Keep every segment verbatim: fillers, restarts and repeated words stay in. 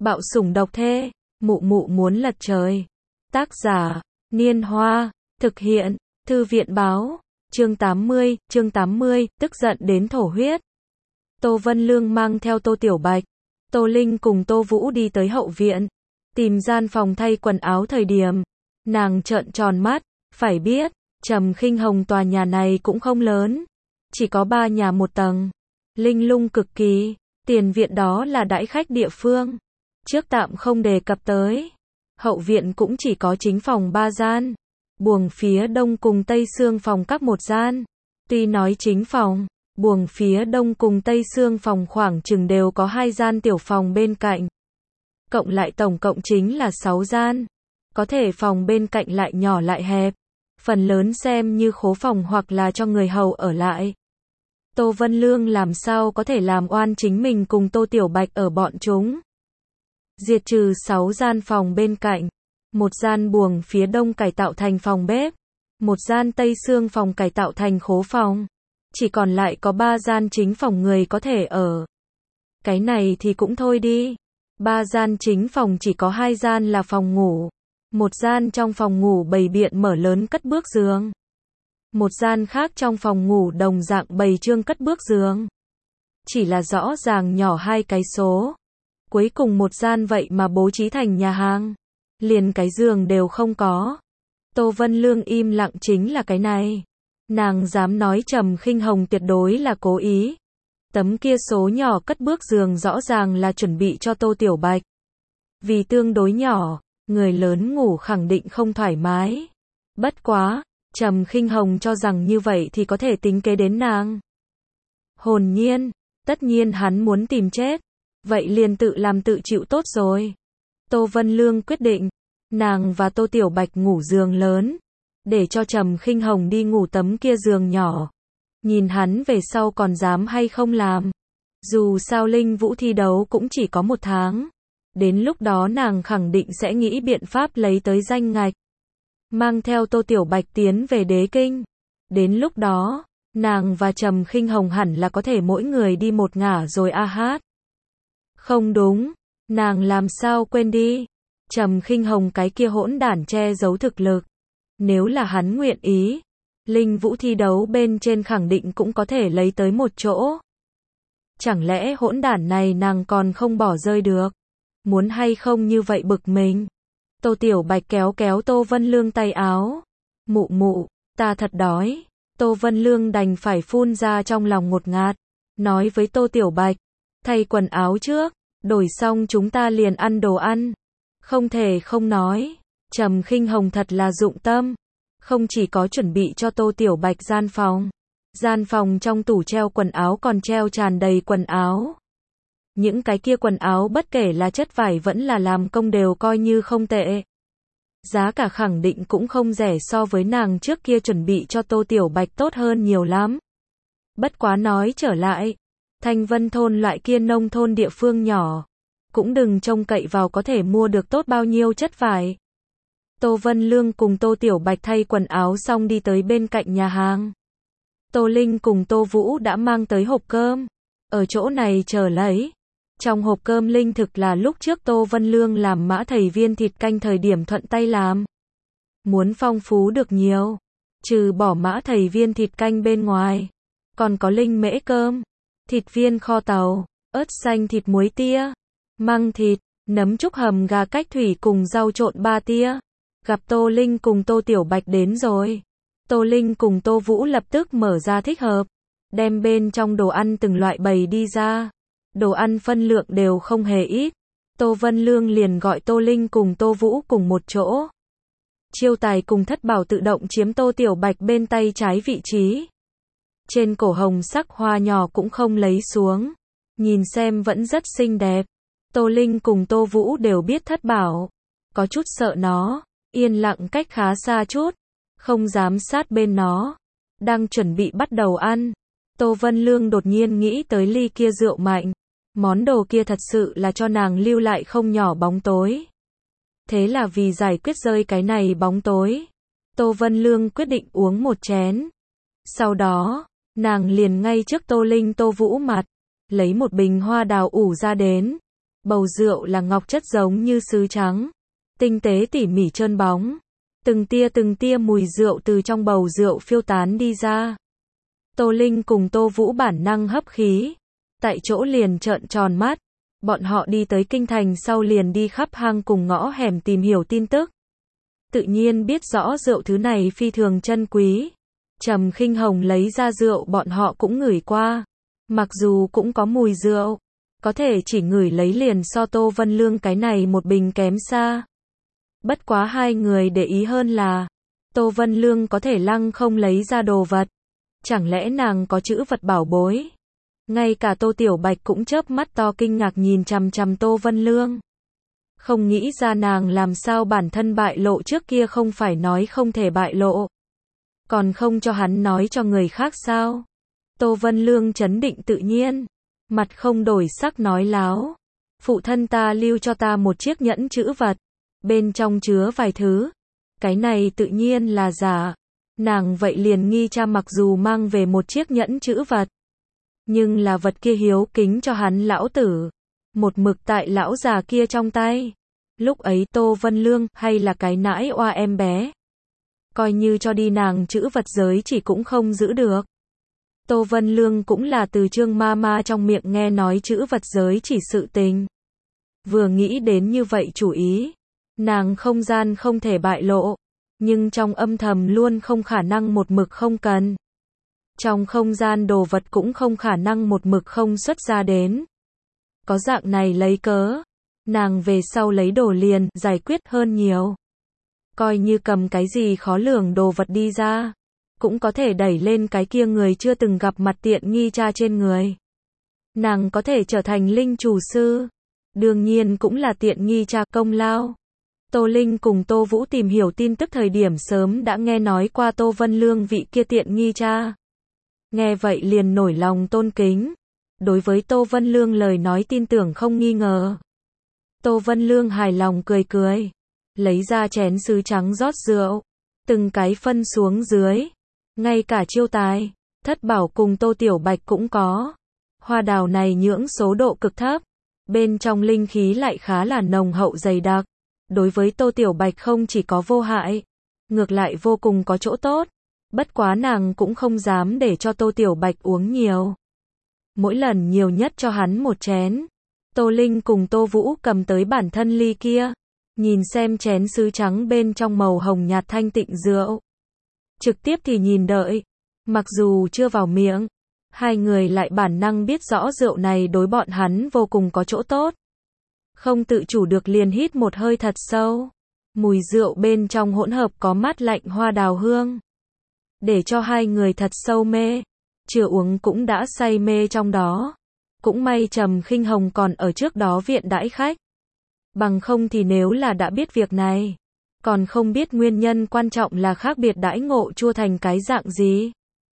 Bạo sủng độc thê, mụ mụ muốn lật trời. Tác giả, Niên Hoa, thực hiện, Thư viện báo, chương tám mươi, chương tám mươi, tức giận đến thổ huyết. Tô Vân Lương mang theo Tô Tiểu Bạch, Tô Linh cùng Tô Vũ đi tới hậu viện, tìm gian phòng thay quần áo thời điểm. Nàng trợn tròn mắt, phải biết, Trầm Khinh Hồng tòa nhà này cũng không lớn, chỉ có ba nhà một tầng, linh lung cực kỳ, tiền viện đó là đãi khách địa phương, trước tạm không đề cập tới. Hậu viện cũng chỉ có chính phòng ba gian, buồng phía đông cùng tây xương phòng các một gian. Tuy nói chính phòng, buồng phía đông cùng tây xương phòng khoảng chừng đều có hai gian tiểu phòng bên cạnh. Cộng lại tổng cộng chính là sáu gian. Có thể phòng bên cạnh lại nhỏ lại hẹp, phần lớn xem như khố phòng hoặc là cho người hầu ở lại. Tô Vân Lương làm sao có thể làm oan chính mình cùng Tô Tiểu Bạch ở bọn chúng. Diệt trừ sáu gian phòng bên cạnh, một gian buồng phía đông cải tạo thành phòng bếp, một gian tây xương phòng cải tạo thành khố phòng, chỉ còn lại có ba gian chính phòng người có thể ở. Cái này thì cũng thôi đi, ba gian chính phòng chỉ có hai gian là phòng ngủ, một gian trong phòng ngủ bày biện mở lớn cất bước giường, một gian khác trong phòng ngủ đồng dạng bày trương cất bước giường, chỉ là rõ ràng nhỏ hai cái số. Cuối cùng một gian vậy mà bố trí thành nhà hàng, liền cái giường đều không có. Tô Vân Lương im lặng chính là cái này. Nàng dám nói Trầm Khinh Hồng tuyệt đối là cố ý. Tấm kia số nhỏ cất bước giường rõ ràng là chuẩn bị cho Tô Tiểu Bạch. Vì tương đối nhỏ, người lớn ngủ khẳng định không thoải mái. Bất quá, Trầm Khinh Hồng cho rằng như vậy thì có thể tính kế đến nàng. Hồn nhiên, tất nhiên hắn muốn tìm chết. Vậy liền tự làm tự chịu tốt rồi. Tô Vân Lương quyết định, nàng và Tô Tiểu Bạch ngủ giường lớn, để cho Trầm Khinh Hồng đi ngủ tấm kia giường nhỏ. Nhìn hắn về sau còn dám hay không làm. Dù sao Linh Vũ thi đấu cũng chỉ có một tháng. Đến lúc đó nàng khẳng định sẽ nghĩ biện pháp lấy tới danh ngạch. Mang theo Tô Tiểu Bạch tiến về Đế Kinh. Đến lúc đó, nàng và Trầm Khinh Hồng hẳn là có thể mỗi người đi một ngả rồi a hát. Không đúng, nàng làm sao quên đi. Trầm Khinh Hồng cái kia hỗn đản che giấu thực lực. Nếu là hắn nguyện ý, Linh Vũ thi đấu bên trên khẳng định cũng có thể lấy tới một chỗ. Chẳng lẽ hỗn đản này nàng còn không bỏ rơi được? Muốn hay không như vậy bực mình? Tô Tiểu Bạch kéo kéo Tô Vân Lương tay áo. Mụ mụ, ta thật đói. Tô Vân Lương đành phải phun ra trong lòng ngột ngạt. Nói với Tô Tiểu Bạch, thay quần áo trước, đổi xong chúng ta liền ăn đồ ăn. Không thể không nói, Trầm Khinh Hồng thật là dụng tâm. Không chỉ có chuẩn bị cho Tô Tiểu Bạch gian phòng. Gian phòng trong tủ treo quần áo còn treo tràn đầy quần áo. Những cái kia quần áo bất kể là chất vải vẫn là làm công đều coi như không tệ. Giá cả khẳng định cũng không rẻ so với nàng trước kia chuẩn bị cho Tô Tiểu Bạch tốt hơn nhiều lắm. Bất quá nói trở lại, Thanh Vân thôn loại kia nông thôn địa phương nhỏ, cũng đừng trông cậy vào có thể mua được tốt bao nhiêu chất vải. Tô Vân Lương cùng Tô Tiểu Bạch thay quần áo xong đi tới bên cạnh nhà hàng. Tô Linh cùng Tô Vũ đã mang tới hộp cơm, ở chỗ này chờ lấy. Trong hộp cơm linh thực là lúc trước Tô Vân Lương làm mã thầy viên thịt canh thời điểm thuận tay làm. Muốn phong phú được nhiều, trừ bỏ mã thầy viên thịt canh bên ngoài, còn có linh mễ cơm, thịt viên kho tàu, ớt xanh thịt muối tia, măng thịt, nấm trúc hầm gà cách thủy cùng rau trộn ba tia. Gặp Tô Linh cùng Tô Tiểu Bạch đến rồi. Tô Linh cùng Tô Vũ lập tức mở ra thích hợp, đem bên trong đồ ăn từng loại bày đi ra. Đồ ăn phân lượng đều không hề ít. Tô Vân Lương liền gọi Tô Linh cùng Tô Vũ cùng một chỗ. Chiêu tài cùng Thất Bảo tự động chiếm Tô Tiểu Bạch bên tay trái vị trí. Trên cổ hồng sắc hoa nhỏ cũng không lấy xuống. Nhìn xem vẫn rất xinh đẹp. Tô Linh cùng Tô Vũ đều biết Thất Bảo. Có chút sợ nó, yên lặng cách khá xa chút. Không dám sát bên nó. Đang chuẩn bị bắt đầu ăn. Tô Vân Lương đột nhiên nghĩ tới ly kia rượu mạnh. Món đồ kia thật sự là cho nàng lưu lại không nhỏ bóng tối. Thế là vì giải quyết rơi cái này bóng tối, Tô Vân Lương quyết định uống một chén. Sau đó, nàng liền ngay trước Tô Linh Tô Vũ mặt, lấy một bình hoa đào ủ ra đến. Bầu rượu là ngọc chất giống như sứ trắng, tinh tế tỉ mỉ trơn bóng. Từng tia từng tia mùi rượu từ trong bầu rượu phiêu tán đi ra. Tô Linh cùng Tô Vũ bản năng hấp khí, tại chỗ liền trợn tròn mắt. Bọn họ đi tới kinh thành sau liền đi khắp hang cùng ngõ hẻm tìm hiểu tin tức. Tự nhiên biết rõ rượu thứ này phi thường chân quý. Trầm Khinh Hồng lấy ra rượu bọn họ cũng ngửi qua. Mặc dù cũng có mùi rượu, có thể chỉ ngửi lấy liền so Tô Vân Lương cái này một bình kém xa. Bất quá hai người để ý hơn là, Tô Vân Lương có thể lăng không lấy ra đồ vật. Chẳng lẽ nàng có chữ vật bảo bối? Ngay cả Tô Tiểu Bạch cũng chớp mắt to kinh ngạc nhìn chằm chằm Tô Vân Lương. Không nghĩ ra nàng làm sao bản thân bại lộ trước kia không phải nói không thể bại lộ. Còn không cho hắn nói cho người khác sao? Tô Vân Lương trấn định tự nhiên, mặt không đổi sắc nói láo. Phụ thân ta lưu cho ta một chiếc nhẫn chữ vật, bên trong chứa vài thứ. Cái này tự nhiên là giả. Nàng vậy liền nghi cha mặc dù mang về một chiếc nhẫn chữ vật, nhưng là vật kia hiếu kính cho hắn lão tử, một mực tại lão già kia trong tay. Lúc ấy Tô Vân Lương hay là cái nãi oa em bé, coi như cho đi nàng chữ vật giới chỉ cũng không giữ được. Tô Vân Lương cũng là từ Trương ma ma trong miệng nghe nói chữ vật giới chỉ sự tình. Vừa nghĩ đến như vậy chủ ý, nàng không gian không thể bại lộ, nhưng trong âm thầm luôn không khả năng một mực không cần. Trong không gian đồ vật cũng không khả năng một mực không xuất ra đến. Có dạng này lấy cớ, nàng về sau lấy đồ liền giải quyết hơn nhiều. Coi như cầm cái gì khó lường đồ vật đi ra, cũng có thể đẩy lên cái kia người chưa từng gặp mặt tiện nghi cha trên người. Nàng có thể trở thành linh chủ sư, đương nhiên cũng là tiện nghi cha công lao. Tô Linh cùng Tô Vũ tìm hiểu tin tức thời điểm sớm đã nghe nói qua Tô Vân Lương vị kia tiện nghi cha. Nghe vậy liền nổi lòng tôn kính. Đối với Tô Vân Lương lời nói tin tưởng không nghi ngờ. Tô Vân Lương hài lòng cười cười, lấy ra chén sứ trắng rót rượu, từng cái phân xuống dưới. Ngay cả Chiêu Tài, Thất Bảo cùng Tô Tiểu Bạch cũng có. Hoa đào này nhưỡng số độ cực thấp, bên trong linh khí lại khá là nồng hậu dày đặc. Đối với Tô Tiểu Bạch không chỉ có vô hại, ngược lại vô cùng có chỗ tốt. Bất quá nàng cũng không dám để cho Tô Tiểu Bạch uống nhiều. Mỗi lần nhiều nhất cho hắn một chén. Tô Linh cùng Tô Vũ cầm tới bản thân ly kia, nhìn xem chén sứ trắng bên trong màu hồng nhạt thanh tịnh rượu. Trực tiếp thì nhìn đợi, mặc dù chưa vào miệng, hai người lại bản năng biết rõ rượu này đối bọn hắn vô cùng có chỗ tốt. Không tự chủ được liền hít một hơi thật sâu. Mùi rượu bên trong hỗn hợp có mát lạnh hoa đào hương, để cho hai người thật sâu mê. Chưa uống cũng đã say mê trong đó. Cũng may Trầm Khinh Hồng còn ở trước đó viện đãi khách. Bằng không thì nếu là đã biết việc này, còn không biết nguyên nhân quan trọng là khác biệt đãi ngộ chua thành cái dạng gì.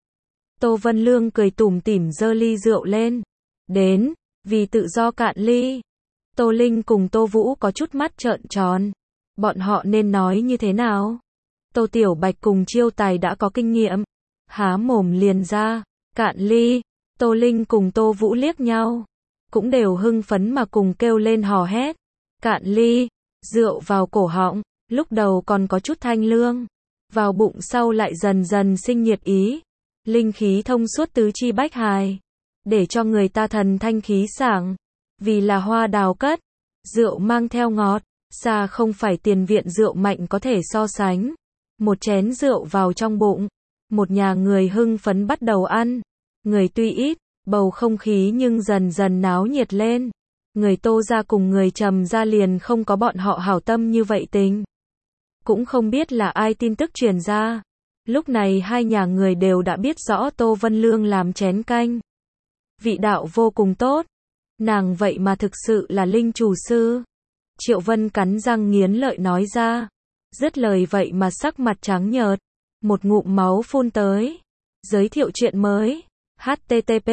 Tô Vân Lương cười tủm tỉm giơ ly rượu lên. Đến, vì tự do cạn ly. Tô Linh cùng Tô Vũ có chút mắt trợn tròn. Bọn họ nên nói như thế nào? Tô Tiểu Bạch cùng Chiêu Tài đã có kinh nghiệm, há mồm liền ra, cạn ly. Tô Linh cùng Tô Vũ liếc nhau, cũng đều hưng phấn mà cùng kêu lên hò hét. Cạn ly, rượu vào cổ họng, lúc đầu còn có chút thanh lương, vào bụng sau lại dần dần sinh nhiệt ý. Linh khí thông suốt tứ chi bách hài, để cho người ta thần thanh khí sảng. Vì là hoa đào cất, rượu mang theo ngọt, xa không phải tiền viện rượu mạnh có thể so sánh. Một chén rượu vào trong bụng, một nhà người hưng phấn bắt đầu ăn. Người tuy ít, bầu không khí nhưng dần dần náo nhiệt lên. Người Tô gia cùng người Trầm gia liền không có bọn họ hảo tâm như vậy tình. Cũng không biết là ai tin tức truyền ra. Lúc này hai nhà người đều đã biết rõ Tô Vân Lương làm chén canh, vị đạo vô cùng tốt. Nàng vậy mà thực sự là linh chủ sư. Triệu Vân cắn răng nghiến lợi nói ra. Dứt lời vậy mà sắc mặt trắng nhợt, một ngụm máu phun tới. Giới thiệu chuyện mới. H T T P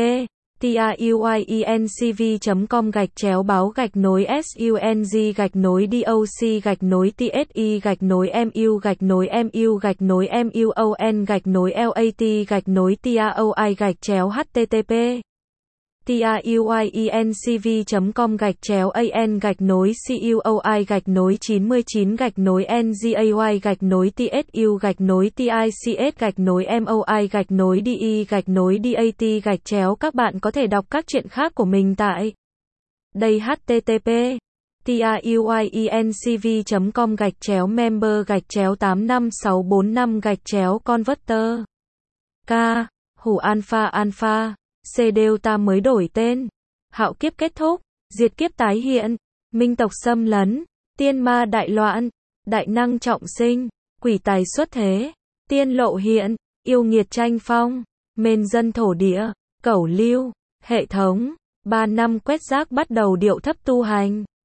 truyencv com gạch chéo báo gạch nối sung gạch nối doc gạch nối tsi gạch nối mu gạch nối mu gạch nối muon gạch nối lat gạch nối taoi gạch chéo http tayuyencv chấm com gạch chéo an gạch nối cuoi gạch nối chín mươi chín gạch nối ngay gạch nối tsu gạch nối tics gạch nối moi gạch nối de gạch nối dat gạch chéo. Các bạn có thể đọc các truyện khác của mình tại đây http tayuyencv chấm com gạch chéo member gạch chéo tám năm sáu bốn năm gạch chéo converter. K. Hủ alpha alpha. C. Delta mới đổi tên. Hạo kiếp kết thúc. Diệt kiếp tái hiện. Minh tộc xâm lấn. Tiên ma đại loạn. Đại năng trọng sinh. Quỷ tài xuất thế. Tiên lộ hiện. Yêu nghiệt tranh phong. Mên dân thổ địa. Cẩu lưu. Hệ thống. Ba năm quét rác bắt đầu điệu thấp tu hành.